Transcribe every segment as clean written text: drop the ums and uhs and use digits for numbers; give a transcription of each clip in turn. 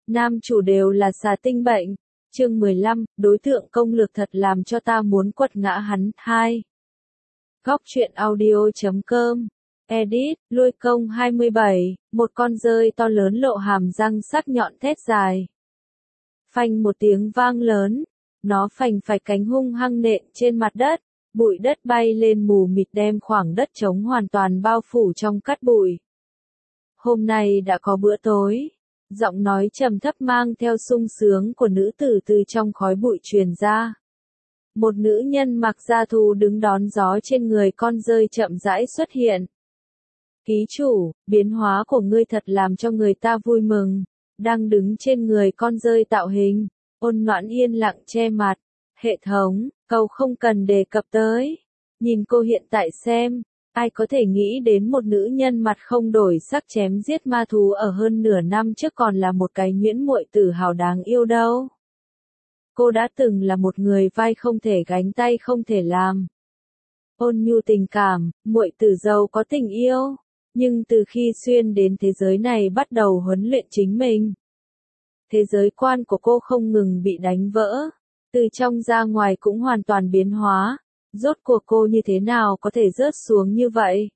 nam chủ đều là xà tinh bệnh. Chương 15, đối tượng công lược thật làm cho ta muốn quật ngã hắn. 2. Góc truyện audio.com. Edit, Lôi Công 27, một con dơi to lớn lộ hàm răng sắc nhọn thét dài. Phanh một tiếng vang lớn, nó phành phạch cánh hung hăng nện trên mặt đất, bụi đất bay lên mù mịt đem khoảng đất trống hoàn toàn bao phủ trong cát bụi. Hôm nay đã có bữa tối. Giọng nói trầm thấp mang theo sung sướng của nữ tử từ trong khói bụi truyền ra. Một nữ nhân mặc da thú đứng đón gió trên người con dơi chậm rãi xuất hiện. Ký chủ, biến hóa của ngươi thật làm cho người ta vui mừng. Đang đứng trên người con dơi tạo hình, Ôn Noãn yên lặng che mặt. Hệ thống, cầu không cần đề cập tới. Nhìn cô hiện tại xem. Ai có thể nghĩ đến một nữ nhân mặt không đổi sắc chém giết ma thú ở hơn nửa năm trước còn là một cái nhuyễn muội tử hào đáng yêu đâu. Cô đã từng là một người vai không thể gánh tay không thể làm. Ôn nhu tình cảm, muội tử giàu có tình yêu. Nhưng từ khi xuyên đến thế giới này bắt đầu huấn luyện chính mình. Thế giới quan của cô không ngừng bị đánh vỡ. Từ trong ra ngoài cũng hoàn toàn biến hóa. Rốt cuộc cô như thế nào có thể rớt xuống như vậy?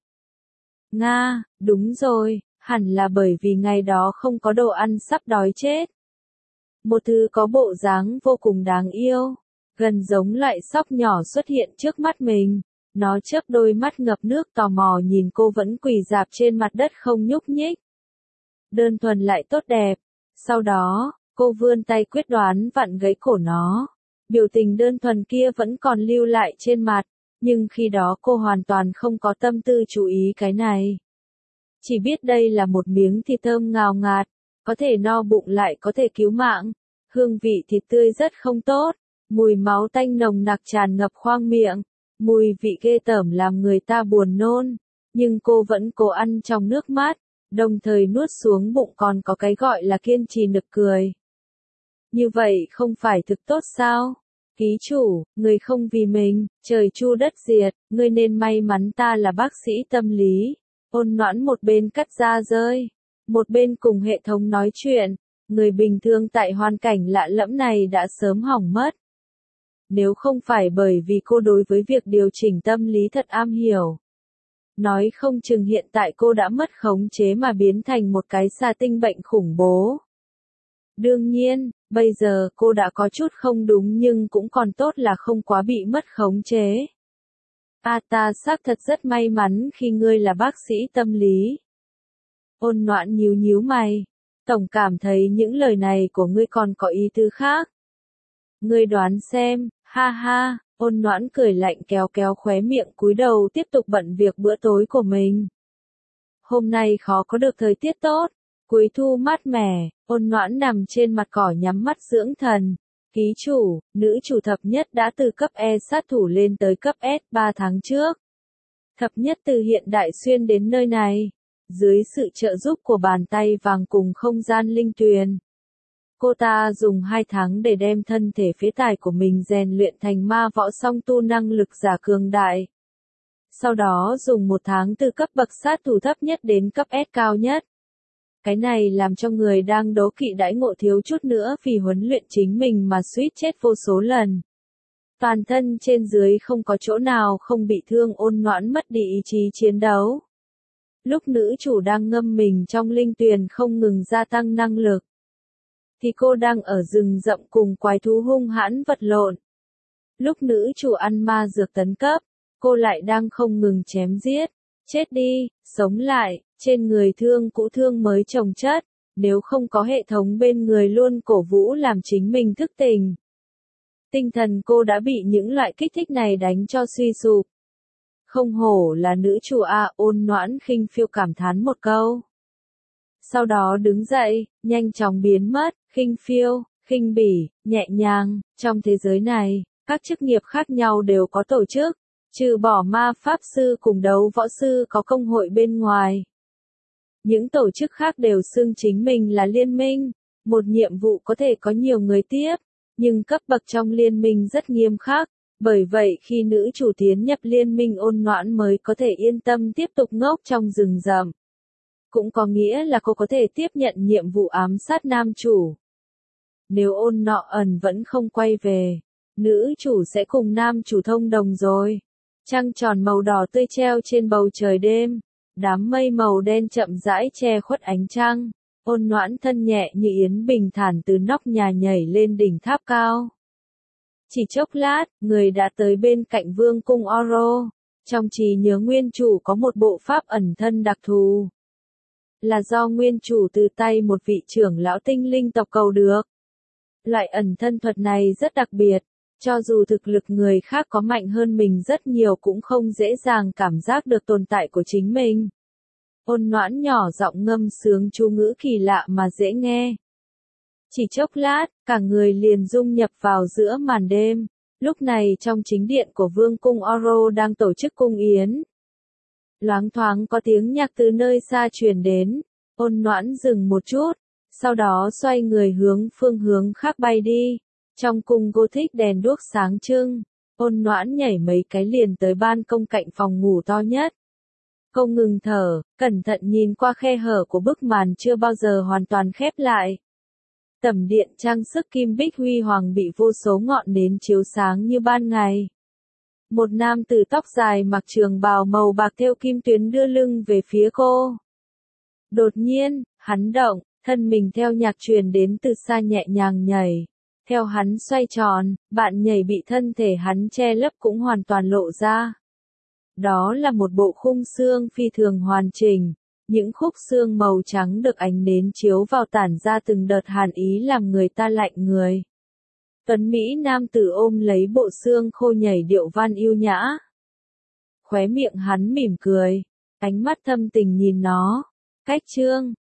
Nga, đúng rồi, hẳn là bởi vì ngày đó không có đồ ăn sắp đói chết. Một thứ có bộ dáng vô cùng đáng yêu, gần giống loại sóc nhỏ xuất hiện trước mắt mình. Nó chớp đôi mắt ngập nước tò mò nhìn cô vẫn quỳ rạp trên mặt đất không nhúc nhích. Đơn thuần lại tốt đẹp. Sau đó, cô vươn tay quyết đoán vặn gãy cổ nó. Biểu tình đơn thuần kia vẫn còn lưu lại trên mặt, nhưng khi đó cô hoàn toàn không có tâm tư chú ý cái này. Chỉ biết đây là một miếng thịt thơm ngào ngạt, có thể no bụng lại có thể cứu mạng. Hương vị thịt tươi rất không tốt, mùi máu tanh nồng nặc tràn ngập khoang miệng, mùi vị ghê tởm làm người ta buồn nôn, nhưng cô vẫn cố ăn trong nước mắt, đồng thời nuốt xuống bụng còn có cái gọi là kiên trì nực cười. Như vậy không phải thực tốt sao? Ký chủ, người không vì mình, trời chu đất diệt, ngươi nên may mắn ta là bác sĩ tâm lý. Ôn Noãn một bên cắt da rơi, một bên cùng hệ thống nói chuyện, người bình thường tại hoàn cảnh lạ lẫm này đã sớm hỏng mất. Nếu không phải bởi vì cô đối với việc điều chỉnh tâm lý thật am hiểu. Nói không chừng hiện tại cô đã mất khống chế mà biến thành một cái xà tinh bệnh khủng bố. Đương nhiên, bây giờ cô đã có chút không đúng nhưng cũng còn tốt là không quá bị mất khống chế. Ta xác thật rất may mắn khi ngươi là bác sĩ tâm lý. Ôn Noãn nhíu nhíu mày. Tổng cảm thấy những lời này của ngươi còn có ý tứ khác. Ngươi đoán xem, ha ha, Ôn Noãn cười lạnh kéo kéo khóe miệng cúi đầu tiếp tục bận việc bữa tối của mình. Hôm nay khó có được thời tiết tốt. Cuối thu mát mẻ, Ôn Noãn nằm trên mặt cỏ nhắm mắt dưỡng thần. Ký chủ, nữ chủ thập nhất đã từ cấp E sát thủ lên tới cấp S 3 tháng trước. Thập nhất từ hiện đại xuyên đến nơi này, dưới sự trợ giúp của bàn tay vàng cùng không gian linh tuyền. Cô ta dùng 2 tháng để đem thân thể phế thải của mình rèn luyện thành ma võ song tu năng lực giả cường đại. Sau đó dùng 1 tháng từ cấp bậc sát thủ thấp nhất đến cấp S cao nhất. Cái này làm cho người đang đố kỵ đãi ngộ thiếu chút nữa vì huấn luyện chính mình mà suýt chết vô số lần. Toàn thân trên dưới không có chỗ nào không bị thương. Ôn Noãn mất đi ý chí chiến đấu. Lúc nữ chủ đang ngâm mình trong linh tuyền không ngừng gia tăng năng lực, thì cô đang ở rừng rậm cùng quái thú hung hãn vật lộn. Lúc nữ chủ ăn ma dược tấn cấp, cô lại đang không ngừng chém giết. Chết đi, sống lại, trên người thương cũ thương mới chồng chất, nếu không có hệ thống bên người luôn cổ vũ làm chính mình thức tỉnh. Tinh thần cô đã bị những loại kích thích này đánh cho suy sụp. Không hổ là nữ chủ a. Ôn Noãn khinh phiêu cảm thán một câu. Sau đó đứng dậy, nhanh chóng biến mất, khinh phiêu, khinh bỉ, nhẹ nhàng. Trong thế giới này, các chức nghiệp khác nhau đều có tổ chức. Trừ bỏ ma pháp sư cùng đấu võ sư có công hội bên ngoài. Những tổ chức khác đều xưng chính mình là liên minh. Một nhiệm vụ có thể có nhiều người tiếp, nhưng cấp bậc trong liên minh rất nghiêm khắc. Bởi vậy khi nữ chủ tiến nhập liên minh Ôn Noãn mới có thể yên tâm tiếp tục ngốc trong rừng rậm. Cũng có nghĩa là cô có thể tiếp nhận nhiệm vụ ám sát nam chủ. Nếu Ôn Nọ Ẩn vẫn không quay về, nữ chủ sẽ cùng nam chủ thông đồng rồi. Trăng tròn màu đỏ tươi treo trên bầu trời đêm, đám mây màu đen chậm rãi che khuất ánh trăng. Ôn Noãn thân nhẹ như yến bình thản từ nóc nhà nhảy lên đỉnh tháp cao. Chỉ chốc lát, người đã tới bên cạnh vương cung Oro. Trong trí nhớ nguyên chủ có một bộ pháp ẩn thân đặc thù. Là do nguyên chủ từ tay một vị trưởng lão tinh linh tộc cầu được. Loại ẩn thân thuật này rất đặc biệt, cho dù thực lực người khác có mạnh hơn mình rất nhiều cũng không dễ dàng cảm giác được tồn tại của chính mình. Ôn Noãn nhỏ giọng ngâm sướng chú ngữ kỳ lạ mà dễ nghe. Chỉ chốc lát, cả người liền dung nhập vào giữa màn đêm. Lúc này trong chính điện của vương cung Oro đang tổ chức cung yến. Loáng thoáng có tiếng nhạc từ nơi xa truyền đến. Ôn Noãn dừng một chút, sau đó xoay người hướng phương hướng khác bay đi. Trong cung Gothic đèn đuốc sáng trưng, Ôn Noãn nhảy mấy cái liền tới ban công cạnh phòng ngủ to nhất. Không ngừng thở, cẩn thận nhìn qua khe hở của bức màn chưa bao giờ hoàn toàn khép lại. Tầm điện trang sức kim bích huy hoàng bị vô số ngọn nến chiếu sáng như ban ngày. Một nam tử tóc dài mặc trường bào màu bạc thêu kim tuyến đưa lưng về phía cô. Đột nhiên, hắn động, thân mình theo nhạc truyền đến từ xa nhẹ nhàng nhảy. Theo hắn xoay tròn, bạn nhảy bị thân thể hắn che lấp cũng hoàn toàn lộ ra. Đó là một bộ khung xương phi thường hoàn chỉnh. Những khúc xương màu trắng được ánh nến chiếu vào tản ra từng đợt hàn ý làm người ta lạnh người. Tuấn Mỹ nam tử ôm lấy bộ xương khô nhảy điệu văn yêu nhã. Khóe miệng hắn mỉm cười, ánh mắt thâm tình nhìn nó. Cách chương